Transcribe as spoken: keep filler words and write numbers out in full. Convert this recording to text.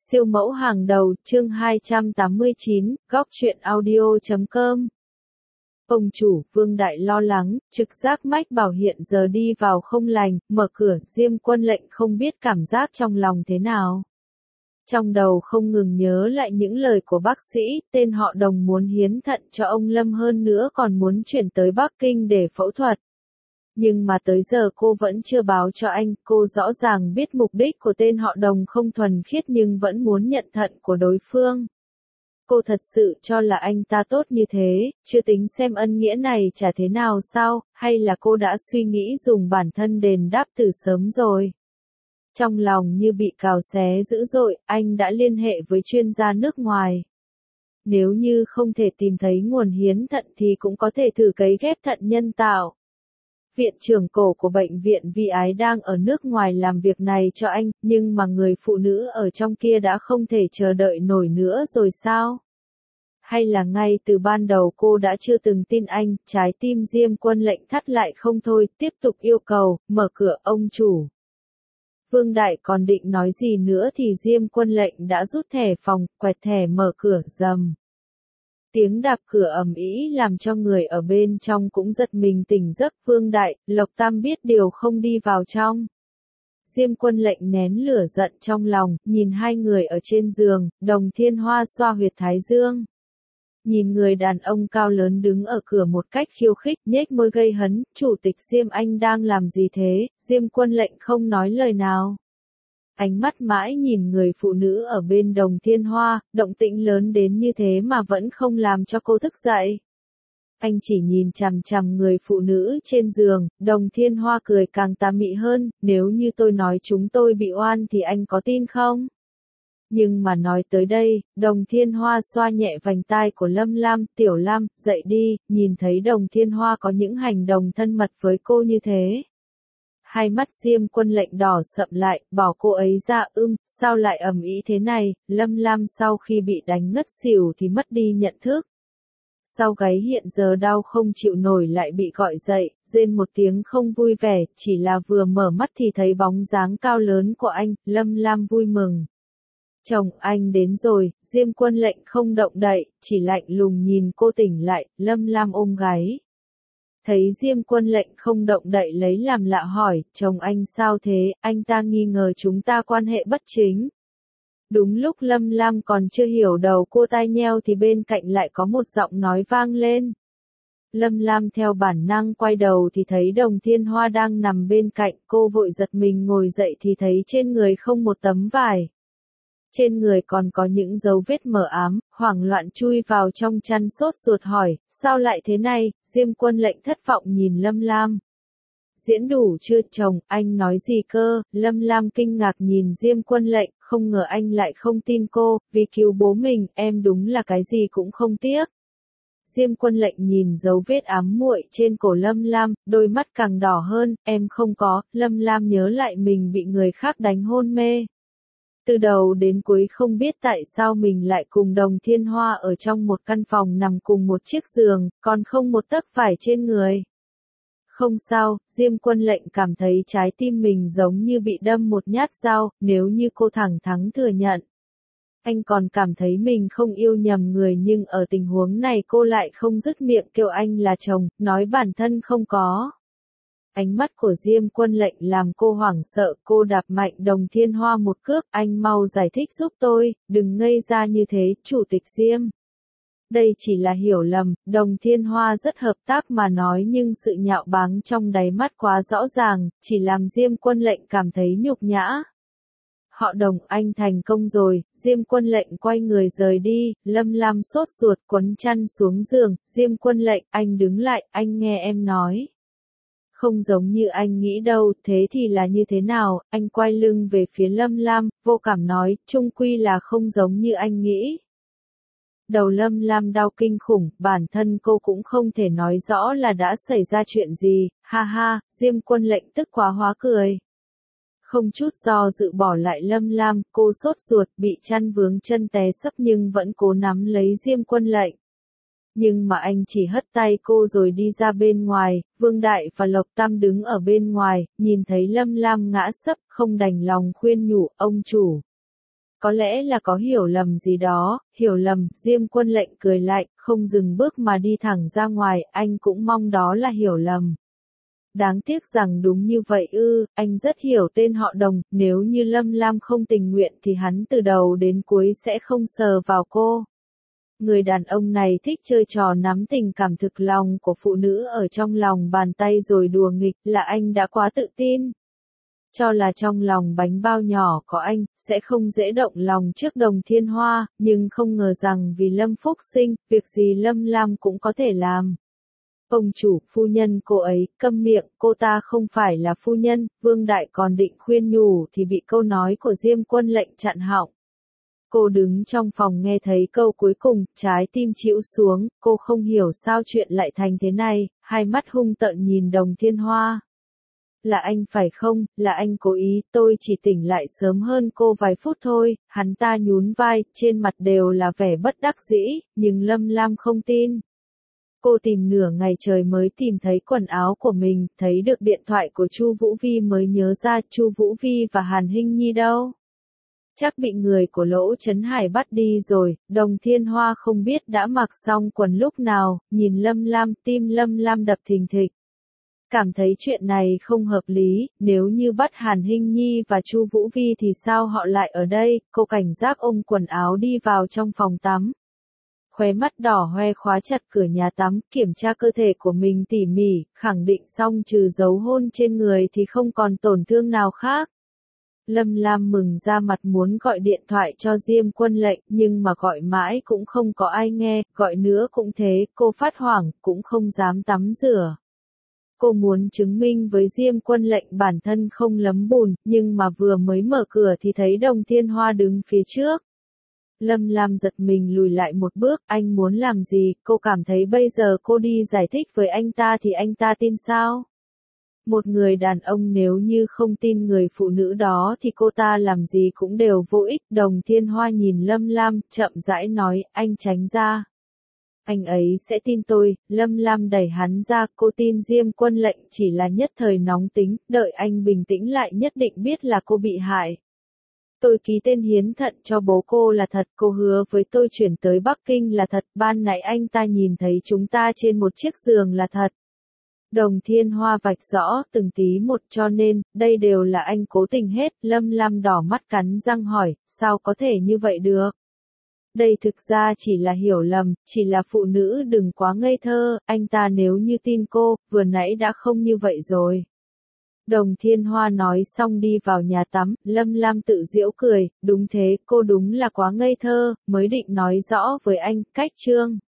Siêu mẫu hàng đầu, chương hai trăm tám mươi chín, góc truyện audio chấm com. Ông chủ, Vương Đại lo lắng, trực giác mách bảo hiện giờ đi vào không lành, mở cửa, Diêm Quân Lệnh không biết cảm giác trong lòng thế nào. Trong đầu không ngừng nhớ lại những lời của bác sĩ, tên họ Đồng muốn hiến thận cho ông Lâm hơn nữa còn muốn chuyển tới Bắc Kinh để phẫu thuật. Nhưng mà tới giờ cô vẫn chưa báo cho anh, cô rõ ràng biết mục đích của tên họ Đồng không thuần khiết nhưng vẫn muốn nhận thận của đối phương. Cô thật sự cho là anh ta tốt như thế, chưa tính xem ân nghĩa này trả thế nào sao, hay là cô đã suy nghĩ dùng bản thân đền đáp từ sớm rồi. Trong lòng như bị cào xé dữ dội, anh đã liên hệ với chuyên gia nước ngoài. Nếu như không thể tìm thấy nguồn hiến thận thì cũng có thể thử cấy ghép thận nhân tạo. Viện trưởng cổ của bệnh viện Vi Ái đang ở nước ngoài làm việc này cho anh, nhưng mà người phụ nữ ở trong kia đã không thể chờ đợi nổi nữa rồi sao? Hay là ngay từ ban đầu cô đã chưa từng tin anh, trái tim Diêm Quân Lệnh thắt lại không thôi, tiếp tục yêu cầu, mở cửa ông chủ. Vương Đại còn định nói gì nữa thì Diêm Quân Lệnh đã rút thẻ phòng, quẹt thẻ mở cửa, rầm. Tiếng đạp cửa ầm ĩ làm cho người ở bên trong cũng giật mình tỉnh giấc. Vương Đại, Lộc Tam biết điều không đi vào trong. Diêm Quân Lệnh nén lửa giận trong lòng, nhìn hai người ở trên giường, Đồng Thiên Hoa xoa huyệt thái dương. Nhìn người đàn ông cao lớn đứng ở cửa một cách khiêu khích, nhếch môi gây hấn, chủ tịch Diêm anh đang làm gì thế? Diêm Quân Lệnh không nói lời nào. Ánh mắt mãi nhìn người phụ nữ ở bên Đồng Thiên Hoa, động tĩnh lớn đến như thế mà vẫn không làm cho cô thức dậy. Anh chỉ nhìn chằm chằm người phụ nữ trên giường, Đồng Thiên Hoa cười càng tà mị hơn, nếu như tôi nói chúng tôi bị oan thì anh có tin không? Nhưng mà nói tới đây, Đồng Thiên Hoa xoa nhẹ vành tai của Lâm Lam, Tiểu Lam, dậy đi, nhìn thấy Đồng Thiên Hoa có những hành động thân mật với cô như thế. Hai mắt Diêm Quân Lệnh đỏ sậm lại, bỏ cô ấy ra. Ưm, sao lại ầm ĩ thế này? Lâm Lam sau khi bị đánh ngất xỉu thì mất đi nhận thức. Sau gáy hiện giờ đau không chịu nổi lại bị gọi dậy, rên một tiếng không vui vẻ, chỉ là vừa mở mắt thì thấy bóng dáng cao lớn của anh. Lâm Lam vui mừng. Chồng anh đến rồi. Diêm Quân Lệnh không động đậy, chỉ lạnh lùng nhìn cô tỉnh lại. Lâm Lam ôm gáy. Thấy Diêm Quân Lệnh không động đậy lấy làm lạ hỏi, chồng anh sao thế? Anh ta nghi ngờ chúng ta quan hệ bất chính. Đúng lúc Lâm Lam còn chưa hiểu đầu cô tai nheo thì bên cạnh lại có một giọng nói vang lên. Lâm Lam theo bản năng quay đầu thì thấy Đồng Thiên Hoa đang nằm bên cạnh, cô vội giật mình ngồi dậy thì thấy trên người không một tấm vải. Trên người còn có những dấu vết mờ ám, hoảng loạn chui vào trong chăn sốt ruột hỏi, sao lại thế này? Diêm Quân Lệnh thất vọng nhìn Lâm Lam. Diễn đủ chưa chồng, anh nói gì cơ? Lâm Lam kinh ngạc nhìn Diêm Quân Lệnh, không ngờ anh lại không tin cô, vì cứu bố mình, em đúng là cái gì cũng không tiếc. Diêm Quân Lệnh nhìn dấu vết ám muội trên cổ Lâm Lam, đôi mắt càng đỏ hơn, em không có. Lâm Lam nhớ lại mình bị người khác đánh hôn mê. Từ đầu đến cuối không biết tại sao mình lại cùng Đồng Thiên Hoa ở trong một căn phòng nằm cùng một chiếc giường, còn không một tấc vải trên người. Không sao, Diêm Quân Lệnh cảm thấy trái tim mình giống như bị đâm một nhát dao, nếu như cô thẳng thắn thừa nhận. Anh còn cảm thấy mình không yêu nhầm người nhưng ở tình huống này cô lại không dứt miệng kêu anh là chồng, nói bản thân không có. Ánh mắt của Diêm Quân Lệnh làm cô hoảng sợ, cô đạp mạnh Đồng Thiên Hoa một cước, anh mau giải thích giúp tôi, đừng ngây ra như thế, chủ tịch Diêm. Đây chỉ là hiểu lầm, Đồng Thiên Hoa rất hợp tác mà nói nhưng sự nhạo báng trong đáy mắt quá rõ ràng, chỉ làm Diêm Quân Lệnh cảm thấy nhục nhã. Họ Đồng, anh thành công rồi. Diêm Quân Lệnh quay người rời đi, Lâm Lam sốt ruột quấn chăn xuống giường, Diêm Quân Lệnh, anh đứng lại, anh nghe em nói. Không giống như anh nghĩ đâu, thế thì là như thế nào? Anh quay lưng về phía Lâm Lam, vô cảm nói, chung quy là không giống như anh nghĩ. Đầu Lâm Lam đau kinh khủng, bản thân cô cũng không thể nói rõ là đã xảy ra chuyện gì, ha ha. Diêm Quân Lệnh tức quá hóa cười. Không chút do dự bỏ lại Lâm Lam, cô sốt ruột, bị chăn vướng chân té sấp nhưng vẫn cố nắm lấy Diêm Quân Lệnh. Nhưng mà anh chỉ hất tay cô rồi đi ra bên ngoài. Vương Đại và Lộc Tam đứng ở bên ngoài, nhìn thấy Lâm Lam ngã sấp, không đành lòng khuyên nhủ, ông chủ. Có lẽ là có hiểu lầm gì đó, hiểu lầm, Diêm Quân Lệnh cười lạnh, không dừng bước mà đi thẳng ra ngoài, anh cũng mong đó là hiểu lầm. Đáng tiếc rằng đúng như vậy ư, anh rất hiểu tên họ Đồng, nếu như Lâm Lam không tình nguyện thì hắn từ đầu đến cuối sẽ không sờ vào cô. Người đàn ông này thích chơi trò nắm tình cảm thực lòng của phụ nữ ở trong lòng bàn tay rồi đùa nghịch, là anh đã quá tự tin. Cho là trong lòng bánh bao nhỏ có anh, sẽ không dễ động lòng trước Đồng Thiên Hoa, nhưng không ngờ rằng vì Lâm Phúc Sinh, việc gì Lâm Lam cũng có thể làm. Ông chủ, phu nhân cô ấy, câm miệng, cô ta không phải là phu nhân, Vương Đại còn định khuyên nhủ thì bị câu nói của Diêm Quân Lệnh chặn họng. Cô đứng trong phòng nghe thấy câu cuối cùng, trái tim chịu xuống, cô không hiểu sao chuyện lại thành thế này, hai mắt hung tợn nhìn Đồng Thiên Hoa. Là anh phải không, là anh cố ý, tôi chỉ tỉnh lại sớm hơn cô vài phút thôi, hắn ta nhún vai, trên mặt đều là vẻ bất đắc dĩ, nhưng Lâm Lam không tin. Cô tìm nửa ngày trời mới tìm thấy quần áo của mình, thấy được điện thoại của Chu Vũ Vi mới nhớ ra Chu Vũ Vi và Hàn Hinh Nhi đâu. Chắc bị người của Lỗ Chấn Hải bắt đi rồi, Đồng Thiên Hoa không biết đã mặc xong quần lúc nào, nhìn Lâm Lam, tim Lâm Lam đập thình thịch. Cảm thấy chuyện này không hợp lý, nếu như bắt Hàn Hinh Nhi và Chu Vũ Vi thì sao họ lại ở đây, cô cảnh giác ôm quần áo đi vào trong phòng tắm. Khóe mắt đỏ hoe khóa chặt cửa nhà tắm, kiểm tra cơ thể của mình tỉ mỉ, khẳng định xong trừ dấu hôn trên người thì không còn tổn thương nào khác. Lâm Lam mừng ra mặt muốn gọi điện thoại cho Diêm Quân Lệnh, nhưng mà gọi mãi cũng không có ai nghe, gọi nữa cũng thế, cô phát hoảng, cũng không dám tắm rửa. Cô muốn chứng minh với Diêm Quân Lệnh bản thân không lấm bùn, nhưng mà vừa mới mở cửa thì thấy Đồng Thiên Hoa đứng phía trước. Lâm Lam giật mình lùi lại một bước, anh muốn làm gì, cô cảm thấy bây giờ cô đi giải thích với anh ta thì anh ta tin sao? Một người đàn ông nếu như không tin người phụ nữ đó thì cô ta làm gì cũng đều vô ích. Đồng Thiên Hoa nhìn Lâm Lam, chậm rãi nói, anh tránh ra. Anh ấy sẽ tin tôi, Lâm Lam đẩy hắn ra, cô tin Diêm Quân Lệnh chỉ là nhất thời nóng tính, đợi anh bình tĩnh lại nhất định biết là cô bị hại. Tôi ký tên hiến thận cho bố cô là thật, cô hứa với tôi chuyển tới Bắc Kinh là thật, ban nãy anh ta nhìn thấy chúng ta trên một chiếc giường là thật. Đồng Thiên Hoa vạch rõ từng tí một cho nên, đây đều là anh cố tình hết, Lâm Lam đỏ mắt cắn răng hỏi, sao có thể như vậy được? Đây thực ra chỉ là hiểu lầm, chỉ là phụ nữ đừng quá ngây thơ, anh ta nếu như tin cô, vừa nãy đã không như vậy rồi. Đồng Thiên Hoa nói xong đi vào nhà tắm, Lâm Lam tự giễu cười, đúng thế, cô đúng là quá ngây thơ, mới định nói rõ với anh, cách trương.